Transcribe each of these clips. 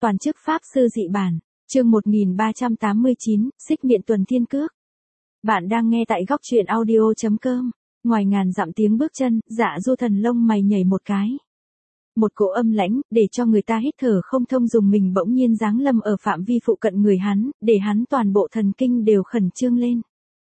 Toàn chức Pháp Sư dị bản, chương 1389, xích miệng tuần thiên cước. Bạn đang nghe tại góc truyện audio.com. Ngoài ngàn dặm tiếng bước chân, Dạ Du Thần lông mày nhảy một cái. Một cỗ âm lãnh, để cho người ta hít thở không thông dùng mình bỗng nhiên giáng lâm ở phạm vi phụ cận người hắn, để hắn toàn bộ thần kinh đều khẩn trương lên.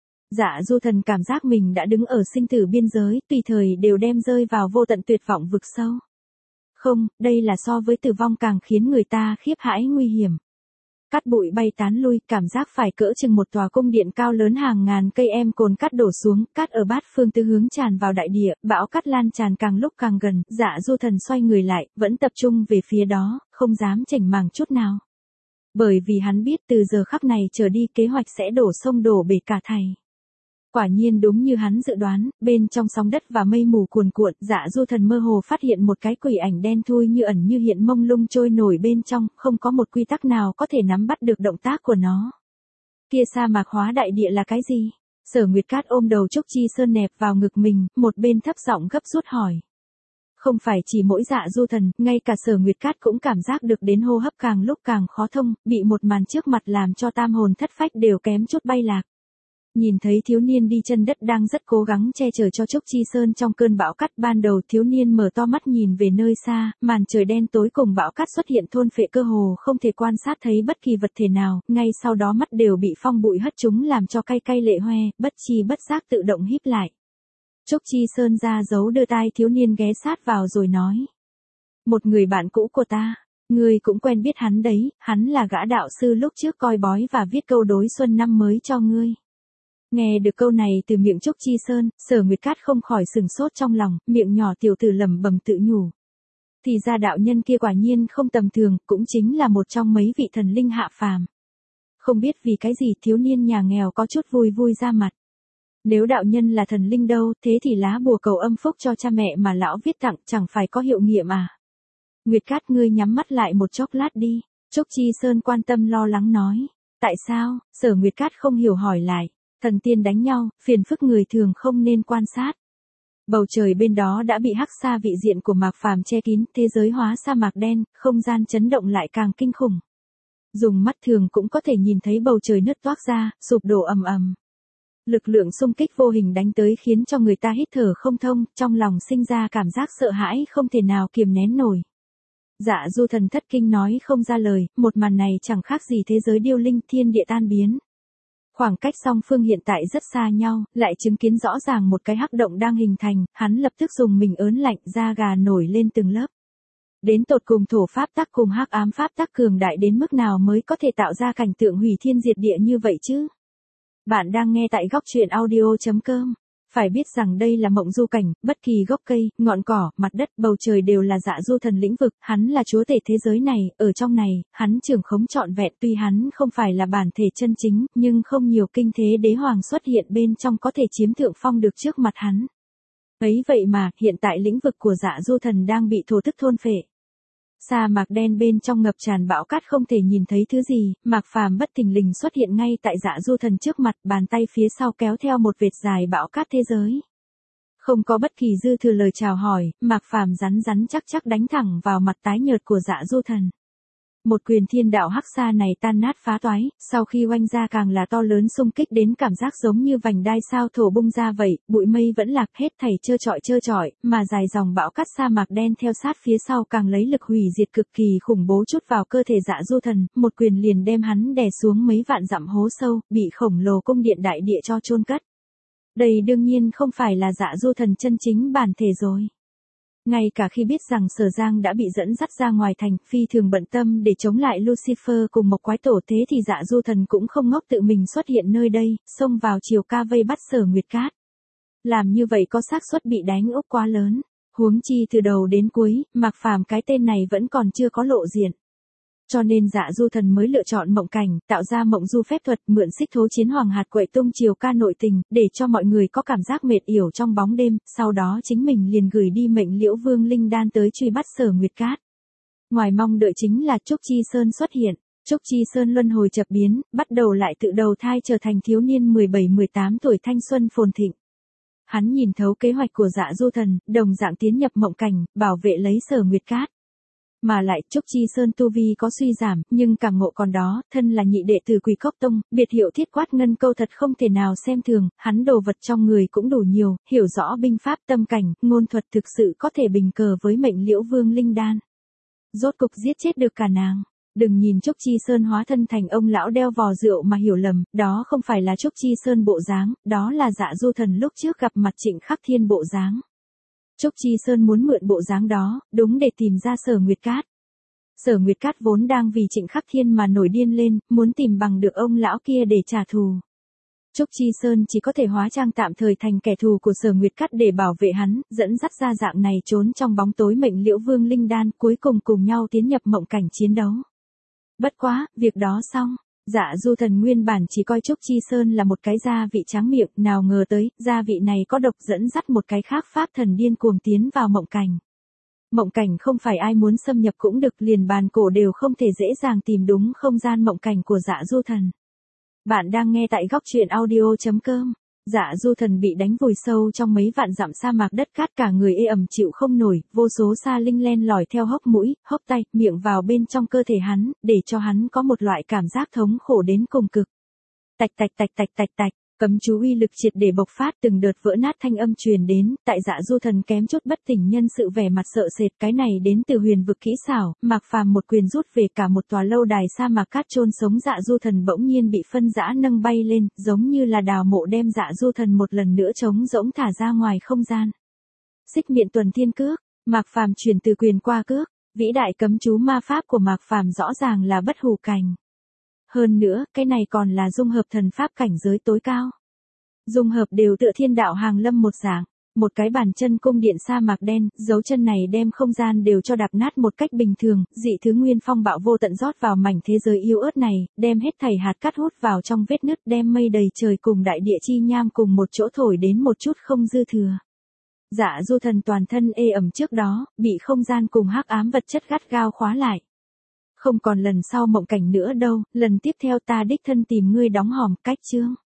Dạ Du Thần cảm giác mình đã đứng ở sinh tử biên giới, tùy thời đều đem rơi vào vô tận tuyệt vọng vực sâu. Không, đây là so với tử vong càng khiến người ta khiếp hãi nguy hiểm. Cát bụi bay tán lui, cảm giác phải cỡ chừng một tòa cung điện cao lớn, hàng ngàn cây em cồn cát đổ xuống, cát ở bát phương tứ hướng tràn vào đại địa, bão cát lan tràn càng lúc càng gần, Dạ Du Thần xoay người lại, vẫn tập trung về phía đó, không dám chểnh mảng chút nào. Bởi vì hắn biết từ giờ khắc này trở đi kế hoạch sẽ đổ sông đổ bể cả thảy. Quả nhiên đúng như hắn dự đoán, bên trong sóng đất và mây mù cuồn cuộn, Dạ Du Thần mơ hồ phát hiện một cái quỷ ảnh đen thui như ẩn như hiện mông lung trôi nổi bên trong, không có một quy tắc nào có thể nắm bắt được động tác của nó. Kia sa mạc hóa đại địa là cái gì? Sở Nguyệt Cát ôm đầu Trúc Chi Sơn nẹp vào ngực mình, một bên thấp giọng gấp rút hỏi. Không phải chỉ mỗi Dạ Du Thần, ngay cả Sở Nguyệt Cát cũng cảm giác được đến hô hấp càng lúc càng khó thông, bị một màn trước mặt làm cho tam hồn thất phách đều kém chút bay lạc. Nhìn thấy thiếu niên đi chân đất đang rất cố gắng che chở cho Trúc Chi Sơn trong cơn bão cát, ban đầu thiếu niên mở to mắt nhìn về nơi xa, màn trời đen tối cùng bão cát xuất hiện thôn phệ cơ hồ không thể quan sát thấy bất kỳ vật thể nào, ngay sau đó mắt đều bị phong bụi hất chúng làm cho cay cay lệ hoe, bất chi bất giác tự động híp lại. Trúc Chi Sơn ra dấu đưa tai thiếu niên ghé sát vào rồi nói. Một người bạn cũ của ta. Ngươi cũng quen biết hắn đấy, hắn là gã đạo sư lúc trước coi bói và viết câu đối xuân năm mới cho ngươi. Nghe được câu này từ miệng Trúc Chi Sơn, Sở Nguyệt Cát không khỏi sừng sốt trong lòng, miệng nhỏ tiểu tử lẩm bẩm tự nhủ. Thì ra đạo nhân kia quả nhiên không tầm thường, cũng chính là một trong mấy vị thần linh hạ phàm. Không biết vì cái gì thiếu niên nhà nghèo có chút vui vui ra mặt. Nếu đạo nhân là thần linh đâu, thế thì lá bùa cầu âm phúc cho cha mẹ mà lão viết tặng chẳng phải có hiệu nghiệm à? Nguyệt Cát, ngươi nhắm mắt lại một chốc lát đi, Trúc Chi Sơn quan tâm lo lắng nói. Tại sao? Sở Nguyệt Cát không hiểu hỏi lại. Thần tiên đánh nhau, phiền phức người thường không nên quan sát. Bầu trời bên đó đã bị hắc sa vị diện của Mạc Phàm che kín, thế giới hóa sa mạc đen, không gian chấn động lại càng kinh khủng. Dùng mắt thường cũng có thể nhìn thấy bầu trời nứt toác ra, sụp đổ ầm ầm. Lực lượng xung kích vô hình đánh tới khiến cho người ta hít thở không thông, trong lòng sinh ra cảm giác sợ hãi không thể nào kiềm nén nổi. Dạ Du Thần thất kinh nói không ra lời, một màn này chẳng khác gì thế giới điêu linh, thiên địa tan biến. Khoảng cách song phương hiện tại rất xa nhau, lại chứng kiến rõ ràng một cái hắc động đang hình thành, hắn lập tức dùng mình ớn lạnh, da gà nổi lên từng lớp. Đến tột cùng thổ pháp tắc cùng hắc ám pháp tắc cường đại đến mức nào mới có thể tạo ra cảnh tượng hủy thiên diệt địa như vậy chứ? Bạn đang nghe tại góc truyện audio.com. Phải biết rằng đây là mộng du cảnh, bất kỳ gốc cây, ngọn cỏ, mặt đất, bầu trời đều là Dạ Du Thần lĩnh vực, hắn là chúa tể thế giới này, ở trong này, hắn trưởng khống trọn vẹn, tuy hắn không phải là bản thể chân chính, nhưng không nhiều kinh thế đế hoàng xuất hiện bên trong có thể chiếm thượng phong được trước mặt hắn. Ấy vậy mà, hiện tại lĩnh vực của Dạ Du Thần đang bị thổ thức thôn phệ. Sa mạc đen bên trong ngập tràn bão cát không thể nhìn thấy thứ gì, Mạc Phàm bất thình lình xuất hiện ngay tại Dạ Du Thần trước mặt, bàn tay phía sau kéo theo một vệt dài bão cát thế giới. Không có bất kỳ dư thừa lời chào hỏi, Mạc Phàm rắn rắn chắc chắc đánh thẳng vào mặt tái nhợt của Dạ Du Thần. Một quyền thiên đạo hắc sa này tan nát phá toái, sau khi oanh ra càng là to lớn xung kích đến cảm giác giống như vành đai sao thổ bung ra vậy, bụi mây vẫn lạc hết thảy trơ trọi, mà dài dòng bão cát sa mạc đen theo sát phía sau càng lấy lực hủy diệt cực kỳ khủng bố chút vào cơ thể Dạ Du Thần, một quyền liền đem hắn đè xuống mấy vạn dặm hố sâu, bị khổng lồ cung điện đại địa cho chôn cất. Đây đương nhiên không phải là Dạ Du Thần chân chính bản thể rồi. Ngay cả khi biết rằng Sở Giang đã bị dẫn dắt ra ngoài thành, phi thường bận tâm để chống lại Lucifer cùng một quái tổ, thế thì Dạ Du Thần cũng không ngốc tự mình xuất hiện nơi đây, xông vào chiều ca vây bắt Sở Nguyệt Cát. Làm như vậy có xác suất bị đánh úp quá lớn, huống chi từ đầu đến cuối, Mạc Phàm cái tên này vẫn còn chưa có lộ diện. Cho nên Dạ Du Thần mới lựa chọn mộng cảnh, tạo ra mộng du phép thuật, mượn xích thố chiến hoàng hạt quậy tung chiều ca nội tình, để cho mọi người có cảm giác mệt yểu trong bóng đêm, sau đó chính mình liền gửi đi mệnh Liễu Vương Linh Đan tới truy bắt Sở Nguyệt Cát. Ngoài mong đợi chính là Trúc Chi Sơn xuất hiện, Trúc Chi Sơn luân hồi chập biến, bắt đầu lại tự đầu thai trở thành thiếu niên 17-18 tuổi thanh xuân phồn thịnh. Hắn nhìn thấu kế hoạch của Dạ Du Thần, đồng dạng tiến nhập mộng cảnh, bảo vệ lấy Sở Nguyệt Cát. Mà lại Trúc Chi Sơn tu vi có suy giảm, nhưng cảm ngộ còn đó, thân là nhị đệ tử Quỷ Cốc Tông, biệt hiệu Thiết Quát Ngân Câu thật không thể nào xem thường, hắn đồ vật trong người cũng đủ nhiều, hiểu rõ binh pháp tâm cảnh, ngôn thuật thực sự có thể bình cờ với mệnh Liễu Vương Linh Đan. Rốt cục giết chết được cả nàng. Đừng nhìn Trúc Chi Sơn hóa thân thành ông lão đeo vò rượu mà hiểu lầm, đó không phải là Trúc Chi Sơn bộ dáng, đó là Dạ Du Thần lúc trước gặp mặt Trịnh Khắc Thiên bộ dáng. Trúc Chi Sơn muốn mượn bộ dáng đó, đúng để tìm ra Sở Nguyệt Cát. Sở Nguyệt Cát vốn đang vì Trịnh Khắc Thiên mà nổi điên lên, muốn tìm bằng được ông lão kia để trả thù. Trúc Chi Sơn chỉ có thể hóa trang tạm thời thành kẻ thù của Sở Nguyệt Cát để bảo vệ hắn, dẫn dắt ra dạng này trốn trong bóng tối mệnh Liễu Vương Linh Đan, cuối cùng cùng nhau tiến nhập mộng cảnh chiến đấu. Bất quá, việc đó xong, Dạ Du Thần nguyên bản chỉ coi Trúc Chi Sơn là một cái gia vị tráng miệng, nào ngờ tới, gia vị này có độc dẫn dắt một cái khác pháp thần điên cuồng tiến vào mộng cảnh. Mộng cảnh không phải ai muốn xâm nhập cũng được, liền bàn cổ đều không thể dễ dàng tìm đúng không gian mộng cảnh của Dạ Du Thần. Bạn đang nghe tại góc truyện audio.com. Dạ Du Thần bị đánh vùi sâu trong mấy vạn dặm sa mạc đất cát, cả người ê ẩm chịu không nổi, vô số sa linh len lỏi theo hốc mũi, hốc tay, miệng vào bên trong cơ thể hắn, để cho hắn có một loại cảm giác thống khổ đến cùng cực. Tạch tạch tạch tạch tạch tạch, cấm chú uy lực triệt để bộc phát, từng đợt vỡ nát thanh âm truyền đến, tại Dạ Du Thần kém chút bất tỉnh nhân sự, vẻ mặt sợ sệt, cái này đến từ huyền vực kỹ xảo, Mạc Phàm một quyền rút về cả một tòa lâu đài sa mạc cát chôn sống Dạ Du Thần bỗng nhiên bị phân rã nâng bay lên, giống như là đào mộ đem Dạ Du Thần một lần nữa trống rỗng thả ra ngoài không gian. Xích Miện Tuần Thiên Cước, Mạc Phàm chuyển từ quyền qua cước, vĩ đại cấm chú ma pháp của Mạc Phàm rõ ràng là bất hủ cảnh. Hơn nữa, cái này còn là dung hợp thần pháp cảnh giới tối cao. Dung hợp đều tựa thiên đạo hàng lâm một dạng, một cái bàn chân cung điện sa mạc đen, dấu chân này đem không gian đều cho đạp nát một cách bình thường, dị thứ nguyên phong bạo vô tận rót vào mảnh thế giới yếu ớt này, đem hết thảy hạt cát hút vào trong vết nứt, đem mây đầy trời cùng đại địa chi nham cùng một chỗ thổi đến một chút không dư thừa. Dạ Du Thần toàn thân ê ẩm trước đó, bị không gian cùng hắc ám vật chất gắt gao khóa lại. Không còn lần sau mộng cảnh nữa đâu, lần tiếp theo ta đích thân tìm ngươi đóng hòm, cách chương.